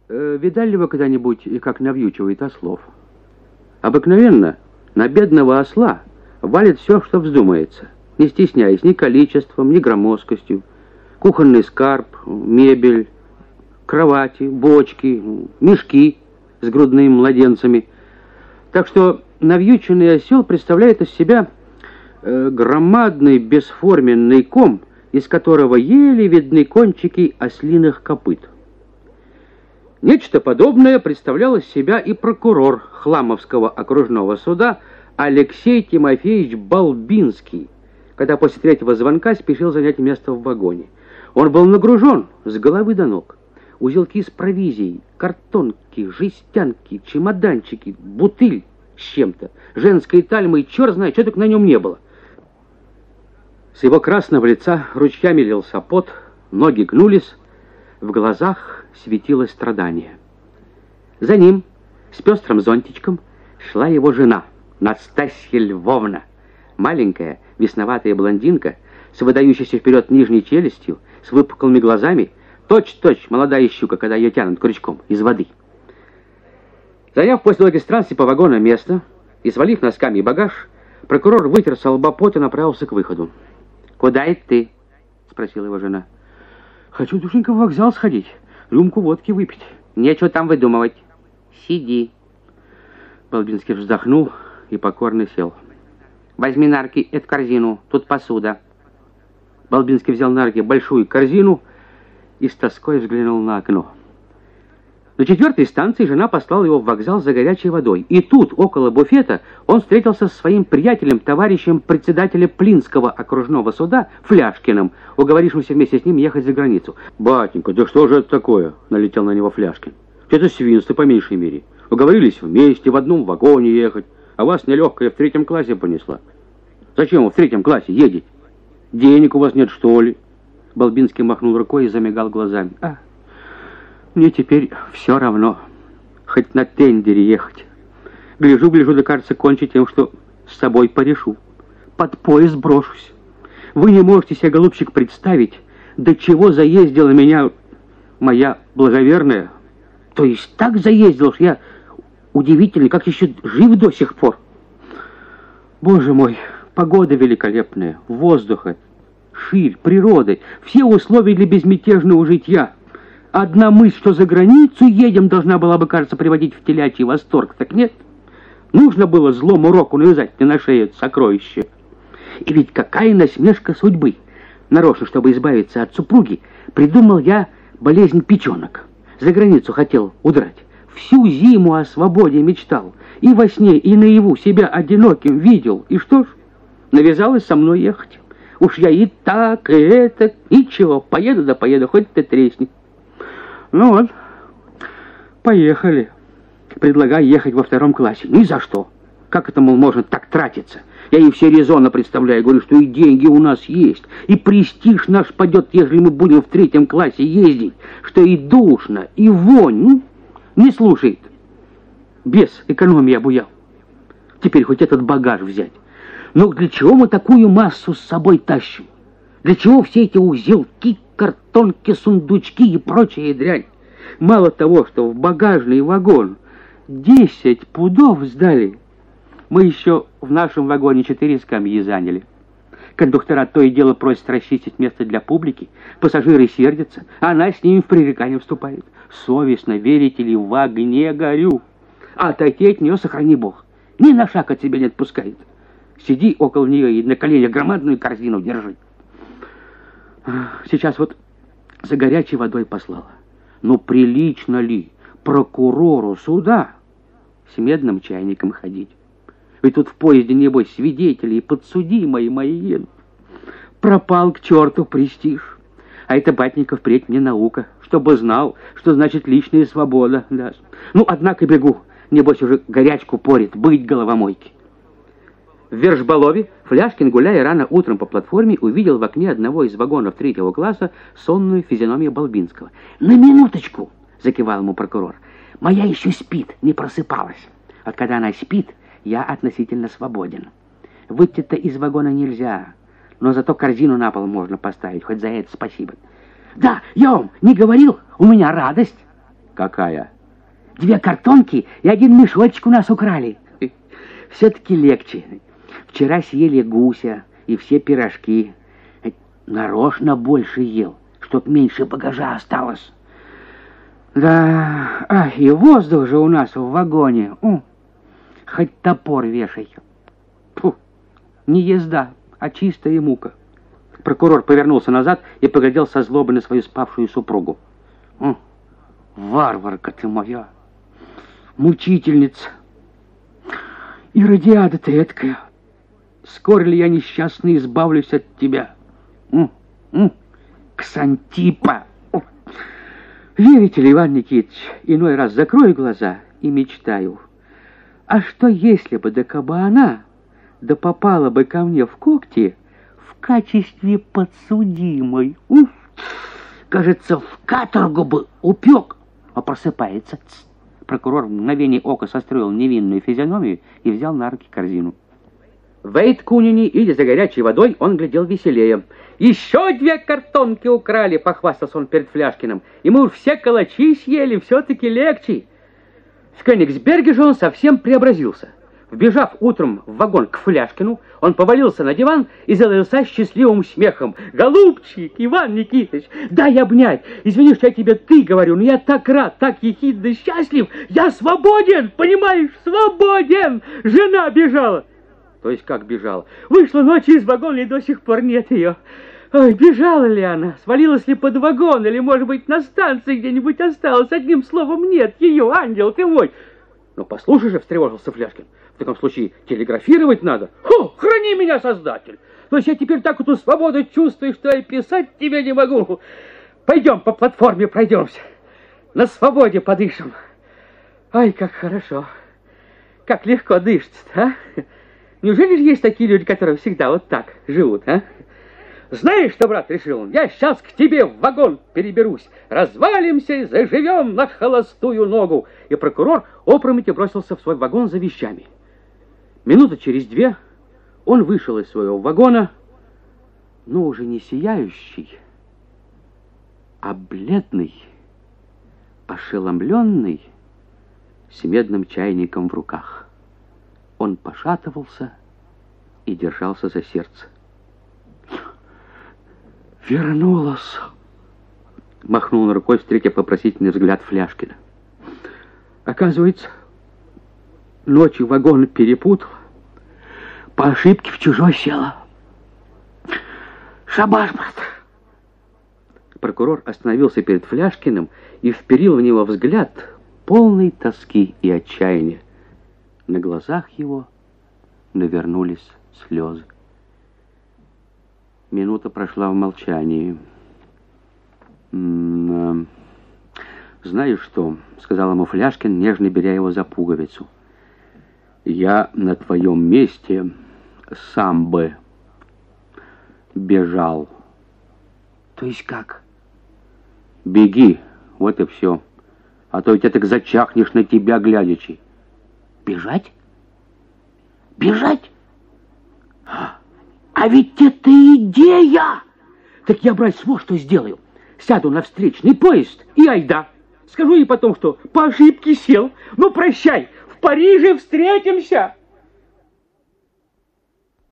Видали ли вы когда-нибудь, как навьючивает ослов? Обыкновенно на бедного осла валит все, что вздумается, не стесняясь ни количеством, ни громоздкостью. Кухонный скарб, мебель, кровати, бочки, мешки с грудными младенцами. Так что навьюченный осел представляет из себя громадный бесформенный ком, из которого еле видны кончики ослиных копыт. Нечто подобное представлял из себя и прокурор Хламовского окружного суда Алексей Тимофеевич Балбинский, когда после третьего звонка спешил занять место в вагоне. Он был нагружен с головы до ног. Узелки с провизией, картонки, жестянки, чемоданчики, бутыль с чем-то, женской тальмой, черт знает, что только на нем не было. С его красного лица ручьями лился пот, ноги гнулись, в глазах светилось страдание. За ним, с пестрым зонтичком, шла его жена, Настасья Львовна, маленькая, весноватая блондинка, с выдающейся вперед нижней челюстью, с выпуклыми глазами, точь-точь молодая щука, когда ее тянут крючком из воды. Заняв после долгих странствий по вагону место и свалив носками багаж, прокурор вытер со лба пот и направился к выходу. «Куда это ты?» — спросила его жена. «Хочу, душенька, в вокзал сходить, рюмку водки выпить». «Нечего там выдумывать. Сиди». Балбинский вздохнул и покорно сел. «Возьми на руки эту корзину, тут посуда». Балбинский взял на руки большую корзину и с тоской взглянул на окно. На 4-й станции жена послала его в вокзал за горячей водой. И тут, около буфета, он встретился со своим приятелем, товарищем председателя Плинского окружного суда Фляшкиным, уговорившимся вместе с ним ехать за границу. «Батенька, да что же это такое?» — налетел на него Фляшкин. «Это свинство, по меньшей мере. Уговорились вместе, в одном вагоне ехать, а вас нелегкая в 3-м классе понесла. Зачем вы в 3-м классе едете? Денег у вас нет, что ли?» Балбинский махнул рукой и замигал глазами. Мне теперь все равно, хоть на тендере ехать. Гляжу, да кажется кончить тем, что с собой порешу. Под пояс брошусь. Вы не можете себе, голубчик, представить, до чего заездила меня моя благоверная. То есть так заездила, что я удивительный, как еще жив до сих пор. Боже мой, погода великолепная, воздуха, ширь, природы, все условия для безмятежного житья. Одна мысль, что за границу едем, должна была бы, кажется, приводить в телячий восторг. Так нет. Нужно было злому року навязать мне на шею это сокровище. И ведь какая насмешка судьбы. Нарочно, чтобы избавиться от супруги, придумал я болезнь печенок. За границу хотел удрать. Всю зиму о свободе мечтал. И во сне, и наяву себя одиноким видел. И что ж, навязалось со мной ехать. Уж я и так, и это, ничего, поеду да поеду, хоть ты тресни. Ну вот, поехали. Предлагаю ехать во 2-м классе. Ни за что. Как это, мол, можно так тратиться? Я ей все резонно представляю. Говорю, что и деньги у нас есть, и престиж наш падет, если мы будем в 3-м классе ездить, что и душно, и вонь. Ну, не слушает. Без экономии обуял. Теперь хоть этот багаж взять. Но для чего мы такую массу с собой тащим? Для чего все эти узелки, картонки, сундучки и прочая дрянь? Мало того, что в багажный вагон 10 пудов сдали, мы еще в нашем вагоне 4 скамьи заняли. Кондуктора то и дело просят расчистить место для публики, пассажиры сердятся, а она с ними в пререкание вступает. Совестно, верите ли, в огне горю. А отойти от нее, сохрани Бог, ни на шаг от себя не отпускает. Сиди около нее и на коленях громадную корзину держи. Сейчас вот за горячей водой послала. Ну, прилично ли прокурору суда с медным чайником ходить? Ведь тут в поезде, небось, свидетели и подсудимые мои едут. Пропал к черту престиж. А это, батенька, впредь мне наука, чтобы знал, что значит личная свобода. Да. Ну, однако бегу. Небось, уже горячку порит, быть головомойки. В Вершболове Фляшкин, гуляя рано утром по платформе, увидел в окне одного из вагонов 3-го класса сонную физиономию Балбинского. «На минуточку!» — закивал ему прокурор. «Моя еще спит, не просыпалась. Вот когда она спит, я относительно свободен. Выйти-то из вагона нельзя, но зато корзину на пол можно поставить, хоть за это спасибо». «Да, я вам не говорил, у меня радость». Какая? 2 картонки и 1 мешочек у нас украли. Все-таки легче. Вчера съели гуся и все пирожки. Нарочно больше ел, чтоб меньше багажа осталось. Да, и воздух же у нас в вагоне. Хоть топор вешай. Фу, не езда, а чистая мука. Прокурор повернулся назад и поглядел со злобой на свою спавшую супругу. Варварка ты моя, мучительница. И радиада ты эткая. Скоро ли я, несчастный, избавлюсь от тебя? Ксантипа! Верите ли, Иван Никитич, иной раз закрою глаза и мечтаю. А что если бы, да кабы она, да попала бы ко мне в когти в качестве подсудимой? Кажется, в каторгу бы упек, а просыпается. Прокурор в мгновение ока состроил невинную физиономию и взял на руки корзину. Вейт Кунини, идя за горячей водой, он глядел веселее. «Еще 2 картонки украли», — похвастался он перед Фляшкиным. «И мы уж все калачи съели, все-таки легче». В Кёнигсберге же он совсем преобразился. Вбежав утром в вагон к Фляшкину, он повалился на диван и залился счастливым смехом. «Голубчик, Иван Никитич, дай обнять! Извини, что я тебе ты говорю, но я так рад, так ехидно счастлив! Я свободен, понимаешь, свободен! Жена бежала!» «То есть как бежала?» «Вышла ночью из вагона, и до сих пор нет ее. Ой, бежала ли она? Свалилась ли под вагон? Или, может быть, на станции где-нибудь осталась? Одним словом, нет ее, ангел ты мой!» «Ну, послушай же», — встревожился Фляшкин. «В таком случае телеграфировать надо». «Хо, храни меня, Создатель! То есть я теперь так эту свободу чувствую, что я писать тебе не могу. Пойдем по платформе пройдемся. На свободе подышим. Ай, как хорошо. Как легко дышится, а? Неужели же есть такие люди, которые всегда вот так живут, а? Знаешь, что, брат, решил он? Я сейчас к тебе в вагон переберусь. Развалимся и заживем на холостую ногу». И прокурор опрометью бросился в свой вагон за вещами. Минуты через 2 он вышел из своего вагона, но уже не сияющий, а бледный, ошеломленный, с медным чайником в руках. Он пошатывался и держался за сердце. «Вернулась!» — махнул он рукой, встретив вопросительный взгляд Фляшкина. «Оказывается, ночью вагон перепутал, по ошибке в чужой села. Шабаш, брат!» Прокурор остановился перед Фляшкиным и вперил в него взгляд полный тоски и отчаяния. На глазах его навернулись слезы. Минута прошла в молчании. «Знаешь что?» — сказал ему Фляшкин, нежно беря его за пуговицу. «Я на твоем месте сам бы бежал». «То есть как?» «Беги, вот и все. А то ведь ты так зачахнешь на тебя глядячи». «Бежать? Бежать? А ведь это идея! Так я, брать, вот что сделаю. Сяду на встречный поезд и айда. Скажу ей потом, что по ошибке сел. Ну, прощай, в Париже встретимся!»